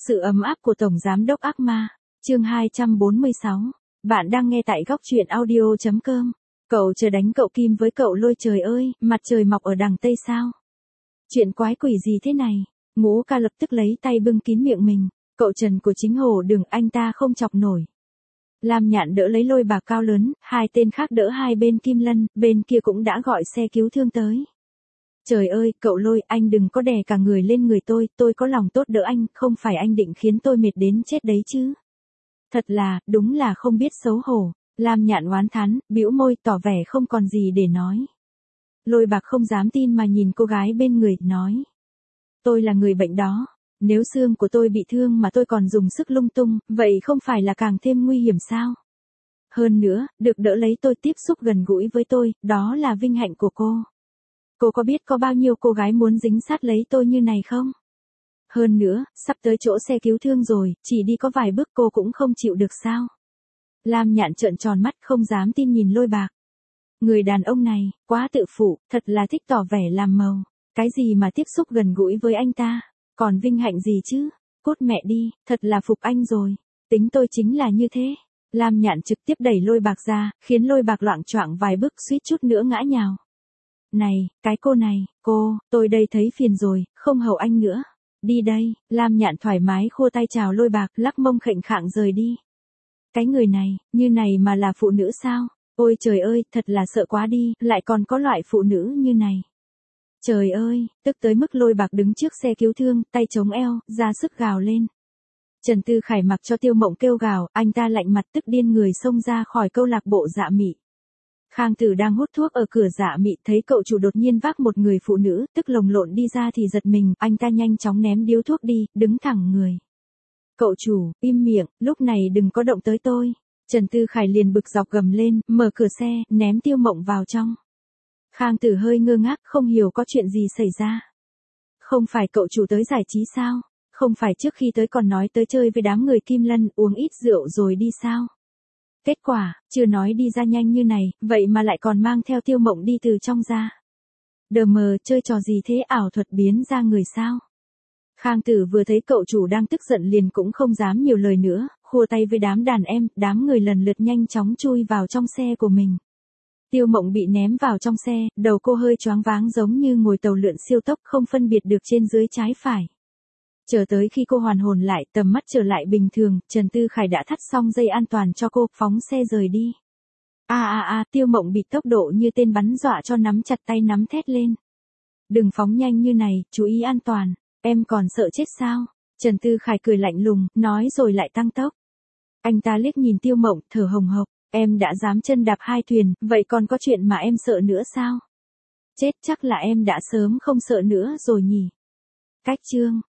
Sự ấm áp của Tổng Giám đốc ác ma, chương 246. Bạn đang nghe tại góc truyện audio.com. Cậu chờ đánh cậu Kim với cậu Lôi, trời ơi, mặt trời mọc ở đằng Tây sao? Chuyện quái quỷ gì thế này? Ngũ ca lập tức lấy tay bưng kín miệng mình. Cậu Trần của chính hồ đường anh ta không chọc nổi. Lam Nhạn đỡ lấy Lôi Bạc cao lớn, hai tên khác đỡ hai bên Kim Lân, bên kia cũng đã gọi xe cứu thương tới. Trời ơi, cậu Lôi, anh đừng có đè cả người lên người tôi có lòng tốt đỡ anh, không phải anh định khiến tôi mệt đến chết đấy chứ. Thật là, đúng là không biết xấu hổ. Lam Nhạn oán thán, bĩu môi tỏ vẻ không còn gì để nói. Lôi Bạc không dám tin mà nhìn cô gái bên người, nói. Tôi là người bệnh đó. Nếu xương của tôi bị thương mà tôi còn dùng sức lung tung, vậy không phải là càng thêm nguy hiểm sao? Hơn nữa, được đỡ lấy tôi tiếp xúc gần gũi với tôi, đó là vinh hạnh của cô. Cô có biết có bao nhiêu cô gái muốn dính sát lấy tôi như này không? Hơn nữa, sắp tới chỗ xe cứu thương rồi, chỉ đi có vài bước cô cũng không chịu được sao? Lam Nhạn trợn tròn mắt không dám tin nhìn Lôi Bạc. Người đàn ông này, quá tự phụ, thật là thích tỏ vẻ làm màu. Cái gì mà tiếp xúc gần gũi với anh ta? Còn vinh hạnh gì chứ? Cút mẹ đi, thật là phục anh rồi. Tính tôi chính là như thế. Lam Nhạn trực tiếp đẩy Lôi Bạc ra, khiến Lôi Bạc loạng choạng vài bước suýt chút nữa ngã nhào. Này, cái cô này, tôi đây thấy phiền rồi, không hầu anh nữa. Đi đây, Lam Nhạn thoải mái khua tay chào Lôi Bạc, lắc mông khệnh khạng rời đi. Cái người này, như này mà là phụ nữ sao? Ôi trời ơi, thật là sợ quá đi, lại còn có loại phụ nữ như này. Trời ơi, tức tới mức Lôi Bạc đứng trước xe cứu thương, tay chống eo, ra sức gào lên. Trần Tư Khải mặc cho Tiêu Mộng kêu gào, anh ta lạnh mặt tức điên người xông ra khỏi câu lạc bộ Dạ Mị. Khang Tử đang hút thuốc ở cửa Dạ Mị, thấy cậu chủ đột nhiên vác một người phụ nữ, tức lồng lộn đi ra thì giật mình, anh ta nhanh chóng ném điếu thuốc đi, đứng thẳng người. Cậu chủ, im miệng, lúc này đừng có động tới tôi. Trần Tư Khải liền bực dọc gầm lên, mở cửa xe, ném Tiêu Mộng vào trong. Khang Tử hơi ngơ ngác, không hiểu có chuyện gì xảy ra. Không phải cậu chủ tới giải trí sao? Không phải trước khi tới còn nói tới chơi với đám người Kim Lân, uống ít rượu rồi đi sao? Kết quả, chưa nói đi ra nhanh như này, vậy mà lại còn mang theo Tiêu Mộng đi từ trong ra. Đờ mờ, chơi trò gì thế, ảo thuật biến ra người sao? Khang Tử vừa thấy cậu chủ đang tức giận liền cũng không dám nhiều lời nữa, khua tay với đám đàn em, đám người lần lượt nhanh chóng chui vào trong xe của mình. Tiêu Mộng bị ném vào trong xe, đầu cô hơi choáng váng giống như ngồi tàu lượn siêu tốc không phân biệt được trên dưới trái phải. Chờ tới khi cô hoàn hồn lại, tầm mắt trở lại bình thường, Trần Tư Khải đã thắt xong dây an toàn cho cô, phóng xe rời đi. Tiêu Mộng bị tốc độ như tên bắn dọa cho nắm chặt tay nắm thét lên. Đừng phóng nhanh như này, chú ý an toàn, em còn sợ chết sao? Trần Tư Khải cười lạnh lùng, nói rồi lại tăng tốc. Anh ta liếc nhìn Tiêu Mộng, thở hồng hộc, em đã dám chân đạp hai thuyền, vậy còn có chuyện mà em sợ nữa sao? Chết chắc là em đã sớm không sợ nữa rồi nhỉ? Cách chương